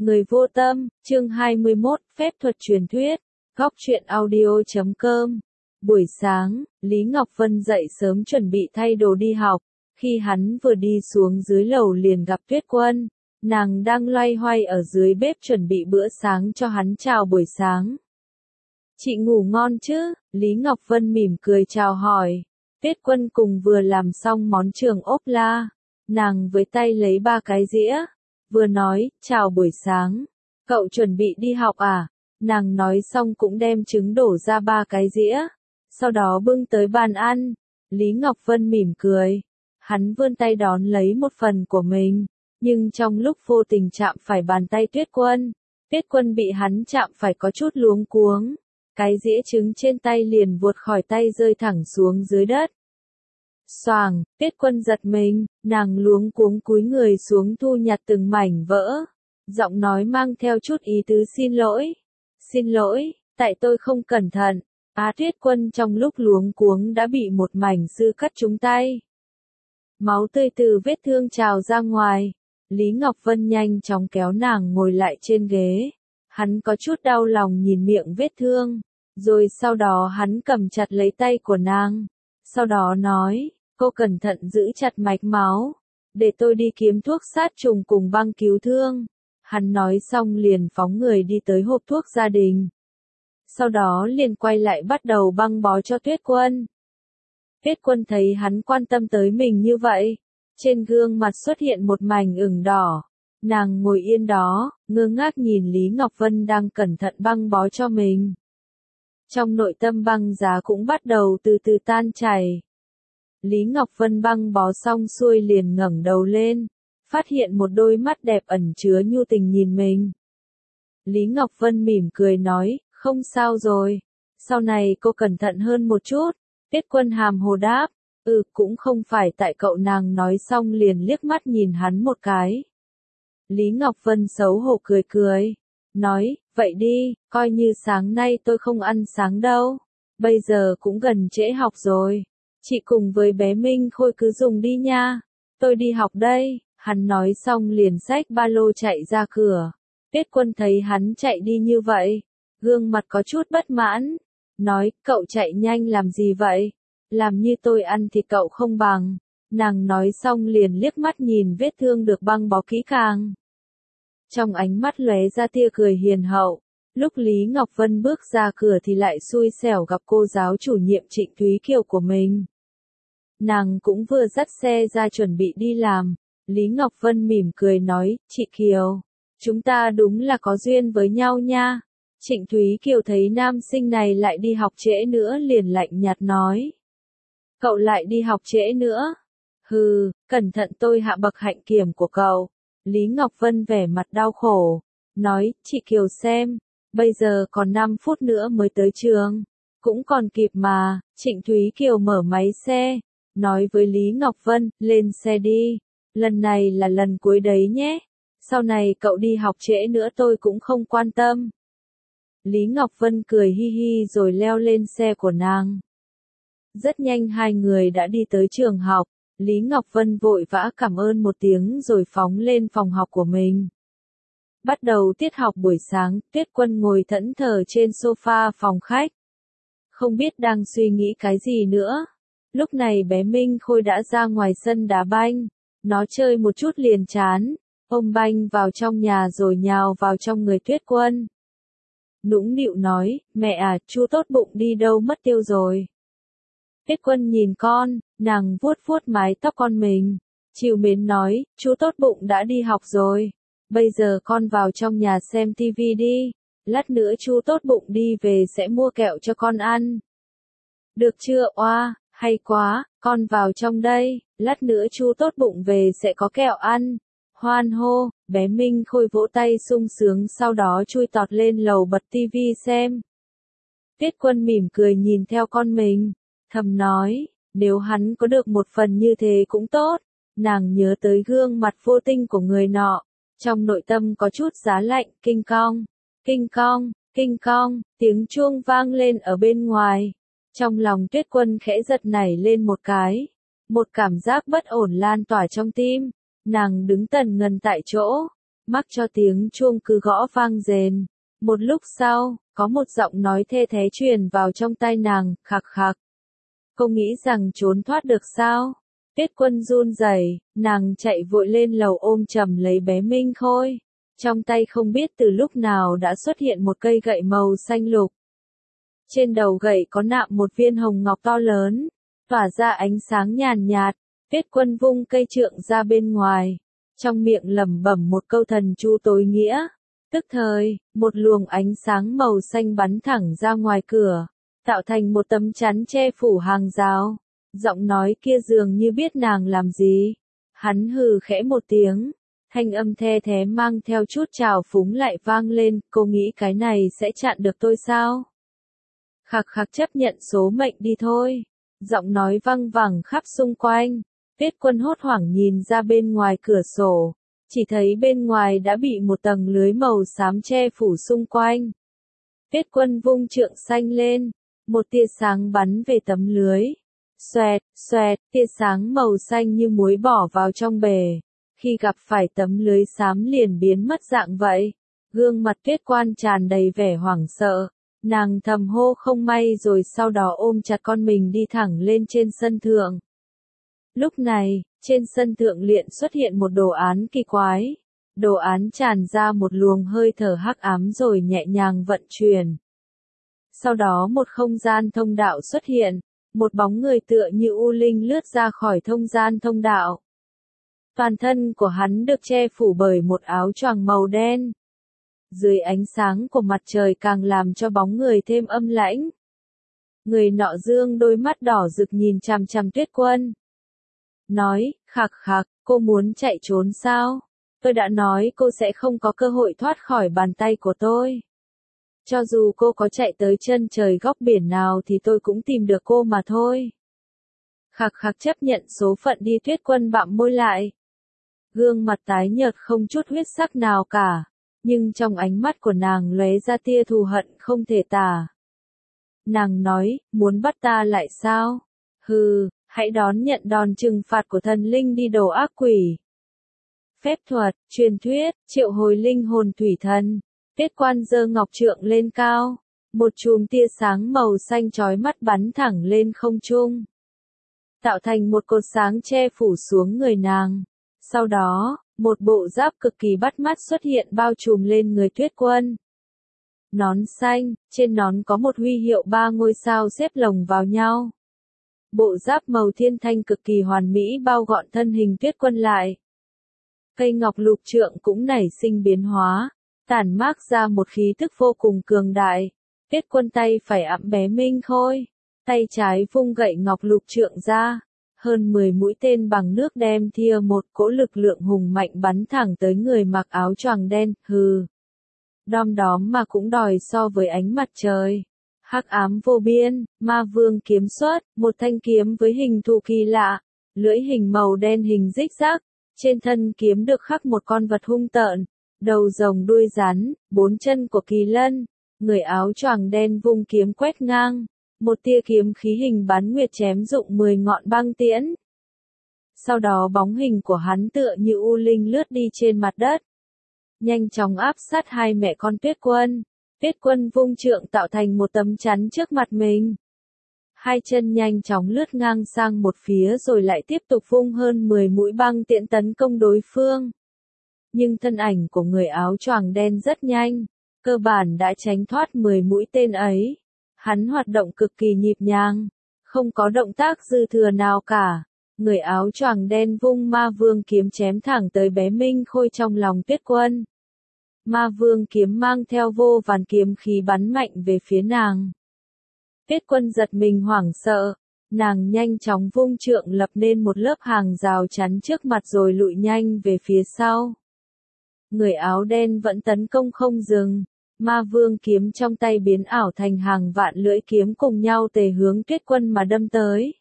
Người vô tâm, chương 21, phép thuật truyền thuyết, góc truyện audio.com. Buổi sáng, Lý Ngọc Vân dậy sớm chuẩn bị thay đồ đi học. Khi hắn vừa đi xuống dưới lầu liền gặp Tuyết Quân. Nàng đang loay hoay ở dưới bếp chuẩn bị bữa sáng cho hắn chào buổi sáng. Chị ngủ ngon chứ? Lý Ngọc Vân mỉm cười chào hỏi. Tuyết Quân cùng vừa làm xong món trường ốp la. Nàng với tay lấy 3 cái dĩa. Vừa nói, chào buổi sáng. Cậu chuẩn bị đi học à? Nàng nói xong cũng đem trứng đổ ra 3 cái dĩa. Sau đó bưng tới bàn ăn. Lý Ngọc Vân mỉm cười. Hắn vươn tay đón lấy một phần của mình. Nhưng trong lúc vô tình chạm phải bàn tay Tuyết Quân. Tuyết Quân bị hắn chạm phải có chút luống cuống. Cái dĩa trứng trên tay liền vuột khỏi tay rơi thẳng xuống dưới đất. Xoàng, Tuyết Quân giật mình, nàng luống cuống cúi người xuống thu nhặt từng mảnh vỡ. Giọng nói mang theo chút ý tứ xin lỗi. Xin lỗi, tại tôi không cẩn thận. Tuyết Quân trong lúc luống cuống đã bị một mảnh sư cắt trúng tay. Máu tươi từ vết thương trào ra ngoài. Lý Ngọc Vân nhanh chóng kéo nàng ngồi lại trên ghế. Hắn có chút đau lòng nhìn miệng vết thương. Rồi sau đó hắn cầm chặt lấy tay của nàng. Sau đó nói, cô cẩn thận giữ chặt mạch máu. Để tôi đi kiếm thuốc sát trùng cùng băng cứu thương. Hắn nói xong liền phóng người đi tới hộp thuốc gia đình. Sau đó liền quay lại bắt đầu băng bó cho Tuyết Quân. Tuyết Quân thấy hắn quan tâm tới mình như vậy. Trên gương mặt xuất hiện một mảnh ửng đỏ. Nàng ngồi yên đó, ngơ ngác nhìn Lý Ngọc Vân đang cẩn thận băng bó cho mình. Trong nội tâm băng giá cũng bắt đầu từ từ tan chảy. Lý Ngọc Vân băng bó xong xuôi liền ngẩng đầu lên, phát hiện một đôi mắt đẹp ẩn chứa nhu tình nhìn mình. Lý Ngọc Vân mỉm cười nói, không sao rồi, sau này cô cẩn thận hơn một chút. Tuyết Quân hàm hồ đáp, cũng không phải tại cậu. Nàng nói xong liền liếc mắt nhìn hắn một cái. Lý Ngọc Vân xấu hổ cười cười, nói, vậy đi, coi như sáng nay tôi không ăn sáng đâu, bây giờ cũng gần trễ học rồi. Chị cùng với bé Minh Khôi cứ dùng đi nha, tôi đi học đây. Hắn nói xong liền xách ba lô chạy ra cửa. Tuyết Quân thấy hắn chạy đi như vậy, gương mặt có chút bất mãn, nói, cậu chạy nhanh làm gì vậy? Làm như tôi ăn thì cậu không bằng. Nàng nói xong liền liếc mắt nhìn vết thương được băng bó kỹ càng. Trong ánh mắt lóe ra tia cười hiền hậu. Lúc Lý Ngọc Vân bước ra cửa thì lại xui xẻo gặp cô giáo chủ nhiệm Trịnh Thúy Kiều của mình. Nàng cũng vừa dắt xe ra chuẩn bị đi làm. Lý Ngọc Vân mỉm cười nói, chị Kiều, chúng ta đúng là có duyên với nhau nha. Trịnh Thúy Kiều thấy nam sinh này lại đi học trễ nữa liền lạnh nhạt nói. Cậu lại đi học trễ nữa? Hừ, cẩn thận tôi hạ bậc hạnh kiểm của cậu. Lý Ngọc Vân vẻ mặt đau khổ, nói, chị Kiều xem, bây giờ còn 5 phút nữa mới tới trường. Cũng còn kịp mà. Trịnh Thúy Kiều mở máy xe, nói với Lý Ngọc Vân, lên xe đi. Lần này là lần cuối đấy nhé. Sau này cậu đi học trễ nữa tôi cũng không quan tâm. Lý Ngọc Vân cười hi hi rồi leo lên xe của nàng. Rất nhanh hai người đã đi tới trường học. Lý Ngọc Vân vội vã cảm ơn một tiếng rồi phóng lên phòng học của mình. Bắt đầu tiết học buổi sáng, Tuyết Quân ngồi thẫn thờ trên sofa phòng khách. Không biết đang suy nghĩ cái gì nữa. Lúc này bé Minh Khôi đã ra ngoài sân đá banh. Nó chơi một chút liền chán, ôm banh vào trong nhà rồi nhào vào trong người Tuyết Quân. Nũng nịu nói, mẹ à, chú tốt bụng đi đâu mất tiêu rồi. Tuyết Quân nhìn con, nàng vuốt vuốt mái tóc con mình. Trìu mến nói, chú tốt bụng đã đi học rồi. Bây giờ con vào trong nhà xem tivi đi. Lát nữa chú tốt bụng đi về sẽ mua kẹo cho con ăn. Được chưa oa, hay quá, con vào trong đây. Lát nữa chú tốt bụng về sẽ có kẹo ăn. Hoan hô, bé Minh Khôi vỗ tay sung sướng sau đó chui tọt lên lầu bật tivi xem. Tuyết Quân mỉm cười nhìn theo con mình. Thầm nói, nếu hắn có được một phần như thế cũng tốt. Nàng nhớ tới gương mặt vô tinh của người nọ. Trong nội tâm có chút giá lạnh, kinh cong, kinh cong, kinh cong, tiếng chuông vang lên ở bên ngoài. Trong lòng Tuyết Quân khẽ giật nảy lên một cái. Một cảm giác bất ổn lan tỏa trong tim. Nàng đứng tần ngần tại chỗ. Mắc cho tiếng chuông cứ gõ vang rền. Một lúc sau, có một giọng nói thê thé truyền vào trong tai nàng, khạc khạc. Cô nghĩ rằng trốn thoát được sao? Tuyết Quân run rẩy, nàng chạy vội lên lầu ôm chầm lấy bé Minh Khôi. Trong tay không biết từ lúc nào đã xuất hiện một cây gậy màu xanh lục. Trên đầu gậy có nạm một viên hồng ngọc to lớn, tỏa ra ánh sáng nhàn nhạt. Tuyết Quân vung cây trượng ra bên ngoài, trong miệng lẩm bẩm một câu thần chú tối nghĩa. Tức thời, một luồng ánh sáng màu xanh bắn thẳng ra ngoài cửa, tạo thành một tấm chắn che phủ hàng rào. Giọng nói kia dường như biết nàng làm gì. Hắn hừ khẽ một tiếng, thanh âm the thé mang theo chút trào phúng lại vang lên, cô nghĩ cái này sẽ chặn được tôi sao? Khạc khạc chấp nhận số mệnh đi thôi. Giọng nói văng vẳng khắp xung quanh. Tuyết Quân hốt hoảng nhìn ra bên ngoài cửa sổ, chỉ thấy bên ngoài đã bị một tầng lưới màu xám che phủ xung quanh. Tuyết Quân vung trượng xanh lên, một tia sáng bắn về tấm lưới. Xoẹt, xoẹt, tia sáng màu xanh như muối bỏ vào trong bể. Khi gặp phải tấm lưới xám liền biến mất dạng vậy. Gương mặt Tuyết Quan tràn đầy vẻ hoảng sợ. Nàng thầm hô không may rồi sau đó ôm chặt con mình đi thẳng lên trên sân thượng. Lúc này, trên sân thượng liền xuất hiện một đồ án kỳ quái. Đồ án tràn ra một luồng hơi thở hắc ám rồi nhẹ nhàng vận chuyển. Sau đó một không gian thông đạo xuất hiện, một bóng người tựa như u linh lướt ra khỏi không gian thông đạo. Toàn thân của hắn được che phủ bởi một áo choàng màu đen. Dưới ánh sáng của mặt trời càng làm cho bóng người thêm âm lãnh. Người nọ dương đôi mắt đỏ rực nhìn chằm chằm Tuyết Quân. Nói, khạc khạc, cô muốn chạy trốn sao? Tôi đã nói cô sẽ không có cơ hội thoát khỏi bàn tay của tôi. Cho dù cô có chạy tới chân trời góc biển nào thì tôi cũng tìm được cô mà thôi. Khạc khạc chấp nhận số phận đi. Tuyết Quân bặm môi lại. Gương mặt tái nhợt không chút huyết sắc nào cả, nhưng trong ánh mắt của nàng lóe ra tia thù hận không thể tả. Nàng nói, muốn bắt ta lại sao? Hừ, hãy đón nhận đòn trừng phạt của thần linh đi đồ ác quỷ. Phép thuật, truyền thuyết, triệu hồi linh hồn thủy thần. Tuyết Quan giơ ngọc trượng lên cao, một chùm tia sáng màu xanh chói mắt bắn thẳng lên không trung, tạo thành một cột sáng che phủ xuống người nàng. Sau đó, một bộ giáp cực kỳ bắt mắt xuất hiện bao trùm lên người Tuyết Quân. Nón xanh, trên nón có một huy hiệu 3 ngôi sao xếp lồng vào nhau. Bộ giáp màu thiên thanh cực kỳ hoàn mỹ bao gọn thân hình Tuyết Quân lại. Cây ngọc lục trượng cũng nảy sinh biến hóa, tản mát ra một khí tức vô cùng cường đại. Tuyết Quân tay phải ẵm bé Minh Khôi, tay trái vung gậy ngọc lục trượng ra. Hơn 10 mũi tên bằng nước đem thia một cỗ lực lượng hùng mạnh bắn thẳng tới người mặc áo choàng đen, hừ. Đom đóm mà cũng đòi so với ánh mặt trời. Hắc ám vô biên, ma vương kiếm xuất, một thanh kiếm với hình thù kỳ lạ, lưỡi hình màu đen hình rích rác, trên thân kiếm được khắc một con vật hung tợn, đầu rồng đuôi rắn, 4 chân của kỳ lân, người áo choàng đen vung kiếm quét ngang. Một tia kiếm khí hình bán nguyệt chém rụng 10 ngọn băng tiễn. Sau đó bóng hình của hắn tựa như u linh lướt đi trên mặt đất, nhanh chóng áp sát hai mẹ con Tuyết Quân. Tuyết Quân vung trượng tạo thành một tấm chắn trước mặt mình. Hai chân nhanh chóng lướt ngang sang một phía rồi lại tiếp tục vung hơn 10 mũi băng tiễn tấn công đối phương. Nhưng thân ảnh của người áo choàng đen rất nhanh, cơ bản đã tránh thoát 10 mũi tên ấy. Hắn hoạt động cực kỳ nhịp nhàng, không có động tác dư thừa nào cả. Người áo choàng đen vung ma vương kiếm chém thẳng tới bé Minh Khôi trong lòng Tuyết Quân. Ma vương kiếm mang theo vô vàn kiếm khí bắn mạnh về phía nàng. Tuyết Quân giật mình hoảng sợ, nàng nhanh chóng vung trượng lập nên một lớp hàng rào chắn trước mặt rồi lùi nhanh về phía sau. Người áo đen vẫn tấn công không dừng. Ma vương kiếm trong tay biến ảo thành hàng vạn lưỡi kiếm cùng nhau tề hướng Tuyết Quân mà đâm tới.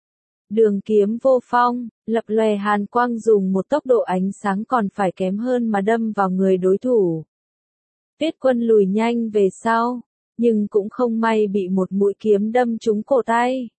Đường kiếm vô phong, lập lòe hàn quang dùng một tốc độ ánh sáng còn phải kém hơn mà đâm vào người đối thủ. Tuyết Quân lùi nhanh về sau, nhưng cũng không may bị một mũi kiếm đâm trúng cổ tay,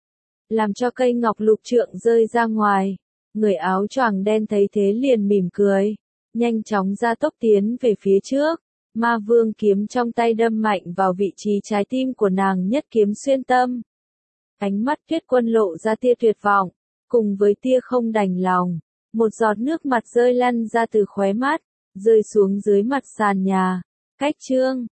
làm cho cây ngọc lục trượng rơi ra ngoài. Người áo choàng đen thấy thế liền mỉm cười, nhanh chóng gia tốc tiến về phía trước. Ma vương kiếm trong tay đâm mạnh vào vị trí trái tim của nàng, nhất kiếm xuyên tâm. Ánh mắt Tuyết Quân lộ ra tia tuyệt vọng, cùng với tia không đành lòng. Một giọt nước mặt rơi lăn ra từ khóe mắt, rơi xuống dưới mặt sàn nhà. Cách chương